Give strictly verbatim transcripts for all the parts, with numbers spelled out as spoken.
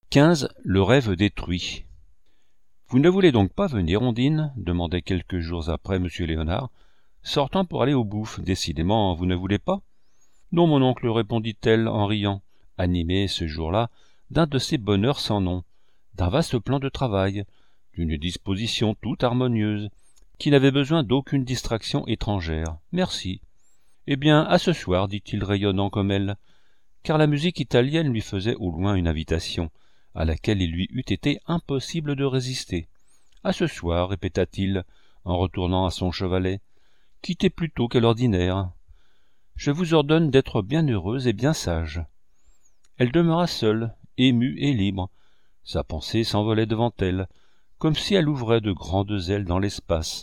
quinze. Le rêve détruit. « Vous ne voulez donc pas venir, Ondine ?» demandait quelques jours après M. Léonard, sortant pour aller aux bouffes. « Décidément, vous ne voulez pas ?»« Non, mon oncle, répondit-elle en riant, animée ce jour-là d'un de ces bonheurs sans nom, d'un vaste plan de travail, d'une disposition toute harmonieuse, qui n'avait besoin d'aucune distraction étrangère. « Merci. »« Eh bien, à ce soir, dit-il rayonnant comme elle, car la musique italienne lui faisait au loin une invitation, à laquelle il lui eût été impossible de résister. « À ce soir, répéta-t-il, en retournant à son chevalet, quittez plus tôt qu'à l'ordinaire. Je vous ordonne d'être bien heureuse et bien sage. » Elle demeura seule, émue et libre. Sa pensée s'envolait devant elle, comme si elle ouvrait de grandes ailes dans l'espace.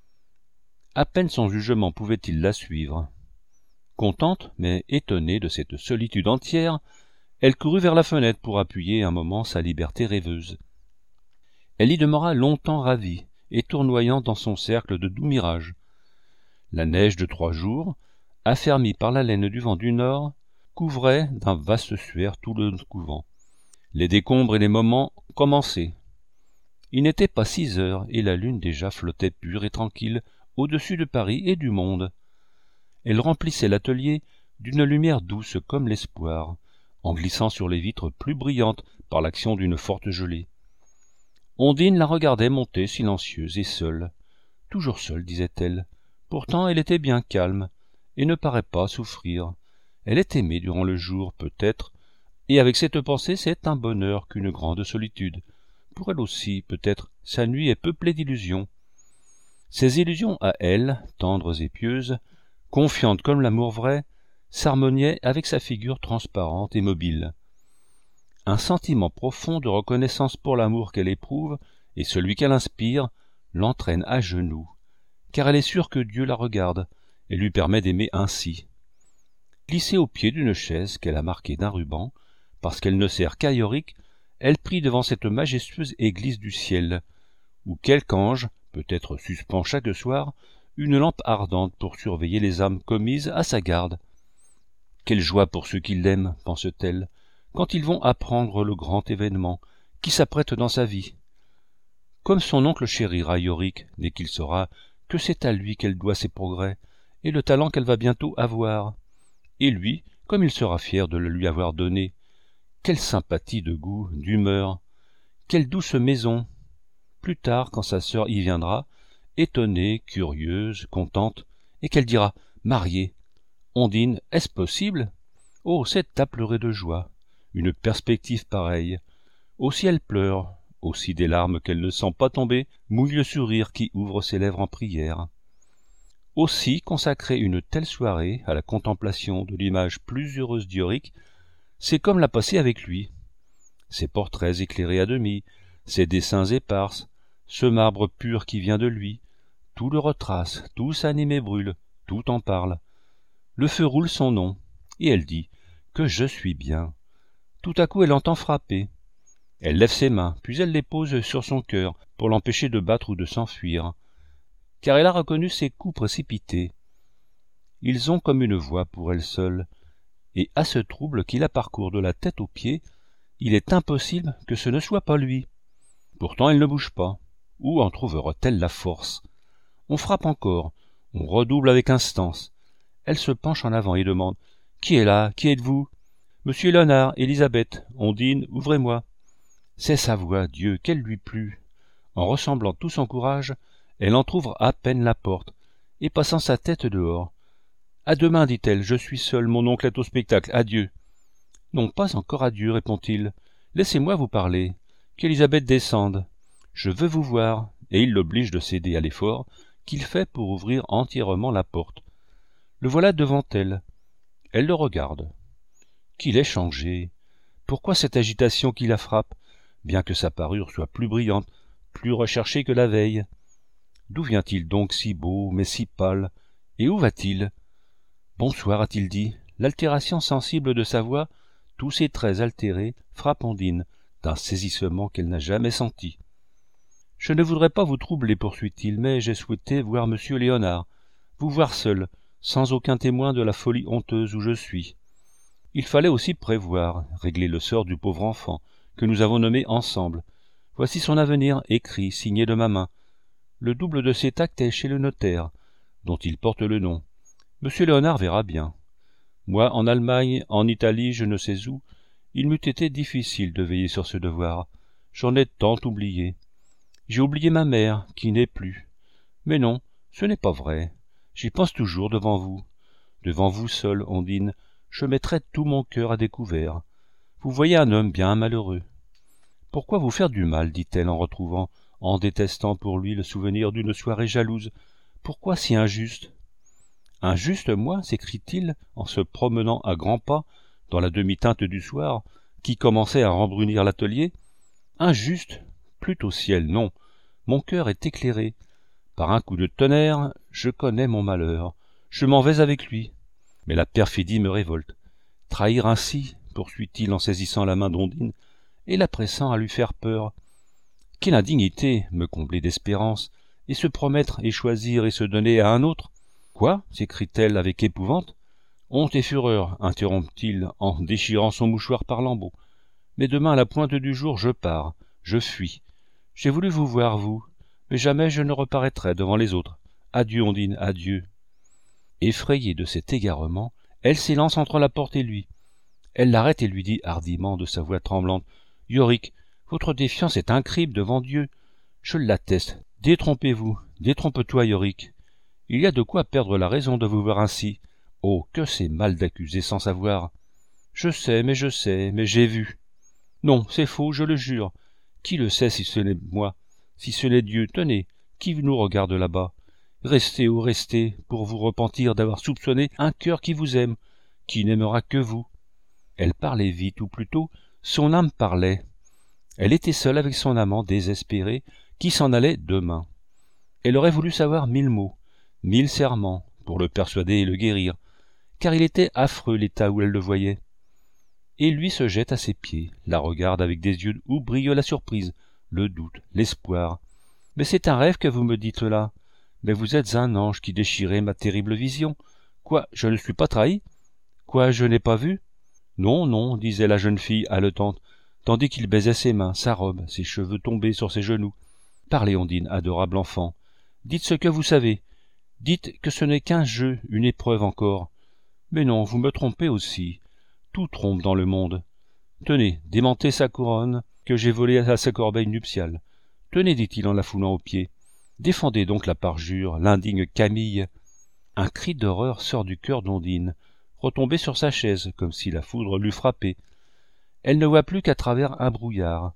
À peine son jugement pouvait-il la suivre. Contente, mais étonnée de cette solitude entière, elle courut vers la fenêtre pour appuyer un moment sa liberté rêveuse. Elle y demeura longtemps ravie et tournoyant dans son cercle de doux mirages. La neige de trois jours, affermie par la laine du vent du nord, couvrait d'un vaste suaire tout le couvent. Les décombres et les moments commençaient. Il n'était pas six heures, et la lune déjà flottait pure et tranquille au-dessus de Paris et du monde. Elle remplissait l'atelier d'une lumière douce comme l'espoir, en glissant sur les vitres plus brillantes par l'action d'une forte gelée. Ondine la regardait monter silencieuse et seule. Toujours seule, disait-elle. Pourtant elle était bien calme, et ne paraît pas souffrir. Elle est aimée durant le jour, peut-être, et avec cette pensée c'est un bonheur qu'une grande solitude. Pour elle aussi, peut-être, sa nuit est peuplée d'illusions. Ces illusions à elle, tendres et pieuses, confiantes comme l'amour vrai, s'harmoniaient avec sa figure transparente et mobile. Un sentiment profond de reconnaissance pour l'amour qu'elle éprouve et celui qu'elle inspire l'entraîne à genoux, car elle est sûre que Dieu la regarde et lui permet d'aimer ainsi. Glissée au pied d'une chaise qu'elle a marquée d'un ruban, parce qu'elle ne sert qu'à Yorick, elle prie devant cette majestueuse église du ciel, où quelque ange peut-être suspend chaque soir une lampe ardente pour surveiller les âmes commises à sa garde. Quelle joie pour ceux qui l'aiment, pense-t-elle, quand ils vont apprendre le grand événement qui s'apprête dans sa vie. Comme son oncle chérira Yorick dès qu'il saura que c'est à lui qu'elle doit ses progrès et le talent qu'elle va bientôt avoir. Et lui, comme il sera fier de le lui avoir donné. Quelle sympathie de goût, d'humeur, quelle douce maison. Plus tard, quand sa sœur y viendra, étonnée, curieuse, contente, et qu'elle dira « Mariée !» Ondine, est-ce possible? Oh, c'est à pleurer de joie, une perspective pareille. Aussi elle pleure, aussi des larmes qu'elle ne sent pas tomber mouillent le sourire qui ouvre ses lèvres en prière. Aussi, consacrer une telle soirée à la contemplation de l'image plus heureuse d'Yorick, c'est comme la passer avec lui. Ses portraits éclairés à demi, ses dessins épars, ce marbre pur qui vient de lui, tout le retrace, tout s'anime et brûle, tout en parle. Le feu roule son nom, et elle dit « que je suis bien ». Tout à coup elle entend frapper. Elle lève ses mains, puis elle les pose sur son cœur pour l'empêcher de battre ou de s'enfuir, car elle a reconnu ses coups précipités. Ils ont comme une voix pour elle seule, et à ce trouble qui la parcourt de la tête aux pieds, il est impossible que ce ne soit pas lui. Pourtant elle ne bouge pas. Où en trouvera-t-elle la force? On frappe encore, on redouble avec instance. Elle se penche en avant et demande « Qui est là? Qui êtes-vous ?»« Monsieur Léonard, Élisabeth, Ondine, ouvrez-moi. » C'est sa voix, Dieu, qu'elle lui plut. En ressemblant tout son courage, elle entr'ouvre à peine la porte, et passant sa tête dehors. « À demain, dit-elle, je suis seule, mon oncle est au spectacle, adieu. »« Non, pas encore adieu, répond-il. Laissez-moi vous parler. Qu'Élisabeth descende. Je veux vous voir. » Et il l'oblige de céder à l'effort qu'il fait pour ouvrir entièrement la porte. Le voilà devant elle. Elle le regarde. Qu'il est changé. Pourquoi cette agitation qui la frappe, bien que sa parure soit plus brillante, plus recherchée que la veille? D'où vient-il donc si beau, mais si pâle? Et où va-t-il? Bonsoir, a-t-il dit. L'altération sensible de sa voix, tous ses traits altérés, frappent Ondine d'un saisissement qu'elle n'a jamais senti. Je ne voudrais pas vous troubler, poursuit-il, mais j'ai souhaité voir monsieur Léonard, vous voir seul, sans aucun témoin de la folie honteuse où je suis. Il fallait aussi prévoir, régler le sort du pauvre enfant, que nous avons nommé ensemble. Voici son avenir, écrit, signé de ma main. Le double de cet acte est chez le notaire, dont il porte le nom. Monsieur Léonard verra bien. Moi, en Allemagne, en Italie, je ne sais où, il m'eût été difficile de veiller sur ce devoir. J'en ai tant oublié. J'ai oublié ma mère, qui n'est plus. Mais non, ce n'est pas vrai. J'y pense toujours devant vous. Devant vous seule, Ondine, je mettrai tout mon cœur à découvert. Vous voyez un homme bien malheureux. Pourquoi vous faire du mal, dit-elle en retrouvant, en détestant pour lui le souvenir d'une soirée jalouse. Pourquoi si injuste? Injuste, moi, s'écrie-t-il, en se promenant à grands pas, dans la demi-teinte du soir, qui commençait à rembrunir l'atelier. Injuste? Plutôt ciel, non. Mon cœur est éclairé. Par un coup de tonnerre, je connais mon malheur. Je m'en vais avec lui. Mais la perfidie me révolte. Trahir ainsi, poursuit-il en saisissant la main d'Ondine, et la pressant à lui faire peur. Quelle indignité, me combler d'espérance, et se promettre et choisir et se donner à un autre. Quoi? S'écrie-t-elle avec épouvante. Honte et fureur, interrompt-il en déchirant son mouchoir par lambeaux. Mais demain à la pointe du jour, je pars, je fuis. J'ai voulu vous voir, vous, mais jamais je ne reparaîtrai devant les autres. Adieu, Ondine, adieu. Effrayée de cet égarement, elle s'élance entre la porte et lui. Elle l'arrête et lui dit hardiment de sa voix tremblante. « Yorick, votre défiance est un crime devant Dieu. Je l'atteste. Détrompez-vous, détrompe-toi, Yorick. Il y a de quoi perdre la raison de vous voir ainsi. Oh, que c'est mal d'accuser sans savoir. Je sais, mais je sais, mais j'ai vu. Non, c'est faux, je le jure. Qui le sait si ce n'est moi, si ce n'est Dieu? Tenez, qui nous regarde là-bas? Restez ou restez, pour vous repentir d'avoir soupçonné un cœur qui vous aime, qui n'aimera que vous. » Elle parlait vite, ou plutôt, son âme parlait. Elle était seule avec son amant désespéré, qui s'en allait demain. Elle aurait voulu savoir mille mots, mille serments, pour le persuader et le guérir, car il était affreux l'état où elle le voyait. Et lui se jette à ses pieds, la regarde avec des yeux où brille la surprise, le doute, l'espoir. « Mais c'est un rêve que vous me dites là. Mais vous êtes un ange qui déchirez ma terrible vision. Quoi, je ne suis pas trahi? Quoi, je n'ai pas vu? » « Non, non, disait la jeune fille haletante, tandis qu'il baisait ses mains, sa robe, ses cheveux tombés sur ses genoux. Parlez, Ondine, adorable enfant. Dites ce que vous savez. Dites que ce n'est qu'un jeu, une épreuve encore. Mais non, vous me trompez aussi. Tout trompe dans le monde. Tenez, démentez sa couronne, que j'ai volée à sa corbeille nuptiale. Tenez, dit-il en la foulant aux pieds. Défendez donc la parjure, l'indigne Camille. Un cri d'horreur sort du cœur d'Ondine, retombée sur sa chaise, comme si la foudre l'eût frappée. Elle ne voit plus qu'à travers un brouillard.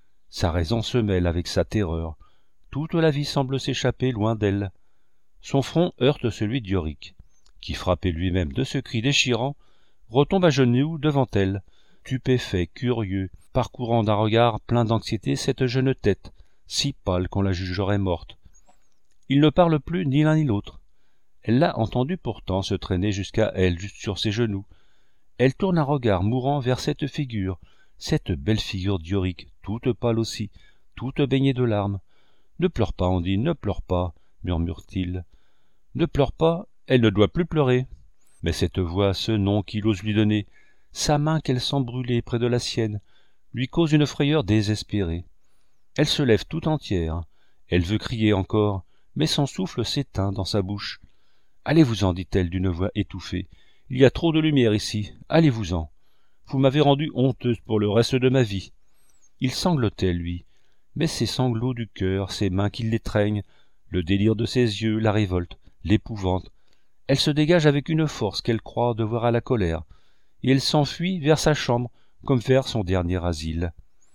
Sa raison se mêle avec sa terreur. Toute la vie semble s'échapper loin d'elle. Son front heurte celui d'Yorick, qui, frappé lui-même de ce cri déchirant, retombe à genoux devant elle, stupéfait, curieux, parcourant d'un regard plein d'anxiété cette jeune tête, si pâle qu'on la jugerait morte. Il ne parle plus ni l'un ni l'autre. Elle l'a entendu pourtant se traîner jusqu'à elle, juste sur ses genoux. Elle tourne un regard mourant vers cette figure, cette belle figure d'Yorick, toute pâle aussi, toute baignée de larmes. « Ne pleure pas, Ondine, ne pleure pas, » murmure-t-il. « Ne pleure pas, elle ne doit plus pleurer. » Mais cette voix, ce nom qu'il ose lui donner, sa main qu'elle sent brûler près de la sienne, lui cause une frayeur désespérée. Elle se lève tout entière. Elle veut crier encore, mais son souffle s'éteint dans sa bouche. « Allez-vous-en, dit-elle d'une voix étouffée. Il y a trop de lumière ici. Allez-vous-en. Vous m'avez rendue honteuse pour le reste de ma vie. » Il sanglotait, lui, mais ses sanglots du cœur, ses mains qui l'étreignent, le délire de ses yeux, la révolte, l'épouvante. Elle se dégage avec une force qu'elle croit devoir à la colère, et elle s'enfuit vers sa chambre comme vers son dernier asile.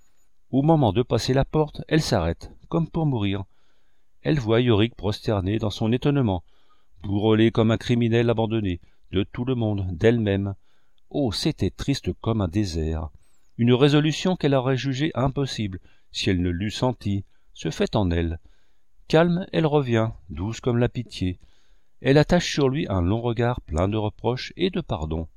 Au moment de passer la porte, elle s'arrête, comme pour mourir. Elle voit Yorick prosterné dans son étonnement, bourrelé comme un criminel abandonné, de tout le monde, d'elle-même. Oh, c'était triste comme un désert. Une résolution qu'elle aurait jugée impossible, si elle ne l'eût sentie, se fait en elle. Calme, elle revient, douce comme la pitié. Elle attache sur lui un long regard plein de reproches et de pardon.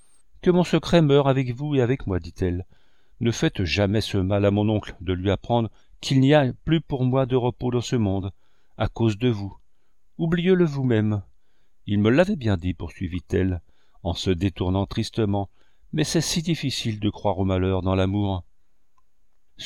« Que mon secret meure avec vous et avec moi, dit-elle. Ne faites jamais ce mal à mon oncle de lui apprendre qu'il n'y a plus pour moi de repos dans ce monde, à cause de vous. Oubliez-le vous-même. Il me l'avait bien dit, poursuivit-elle, en se détournant tristement, mais c'est si difficile de croire au malheur dans l'amour.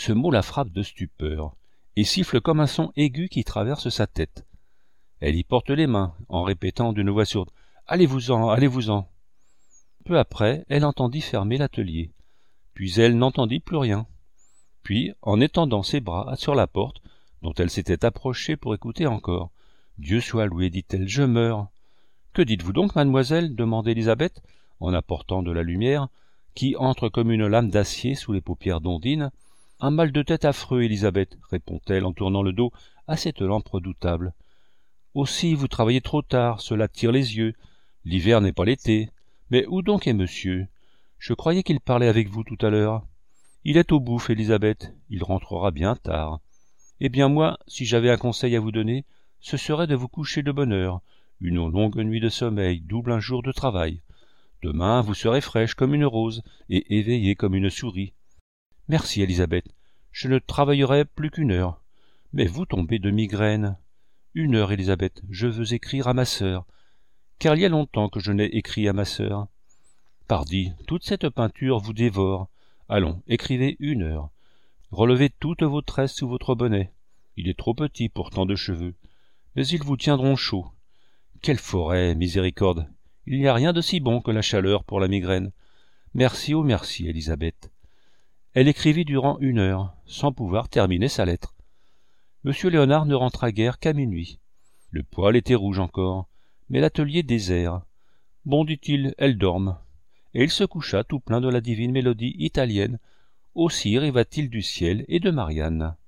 Ce mot la frappe de stupeur, et siffle comme un son aigu qui traverse sa tête. Elle y porte les mains, en répétant d'une voix sourde « Allez-vous-en, allez-vous-en !» Peu après, elle entendit fermer l'atelier. Puis elle n'entendit plus rien. Puis, en étendant ses bras sur la porte, dont elle s'était approchée pour écouter encore, « Dieu soit loué, dit-elle, je meurs. »« Que dites-vous donc, mademoiselle ?» demanda Élisabeth, en apportant de la lumière, qui entre comme une lame d'acier sous les paupières d'Ondine. « Un mal de tête affreux, Élisabeth, répond-elle en tournant le dos à cette lampe redoutable. Aussi, vous travaillez trop tard, cela tire les yeux. L'hiver n'est pas l'été. Mais où donc est monsieur? Je croyais qu'il parlait avec vous tout à l'heure. Il est au bouffe, Élisabeth. Il rentrera bien tard. Eh bien moi, si j'avais un conseil à vous donner, ce serait de vous coucher de bonne heure. Une longue nuit de sommeil double un jour de travail. Demain, vous serez fraîche comme une rose et éveillée comme une souris. Merci, Élisabeth. Je ne travaillerai plus qu'une heure. Mais vous tombez de migraine. Une heure, Élisabeth, je veux écrire à ma sœur. Car il y a longtemps que je n'ai écrit à ma sœur. Pardi, toute cette peinture vous dévore. Allons, écrivez une heure. Relevez toutes vos tresses sous votre bonnet. Il est trop petit pour tant de cheveux. Mais ils vous tiendront chaud. Quelle forêt, miséricorde! Il n'y a rien de si bon que la chaleur pour la migraine. Merci, oh merci, Élisabeth. Elle écrivit durant une heure, sans pouvoir terminer sa lettre. Monsieur Léonard ne rentra guère qu'à minuit. Le poêle était rouge encore, mais l'atelier désert. Bon, dit-il, elles dorment. Et il se coucha tout plein de la divine mélodie italienne. Aussi rêva-t-il du ciel et de Marianne.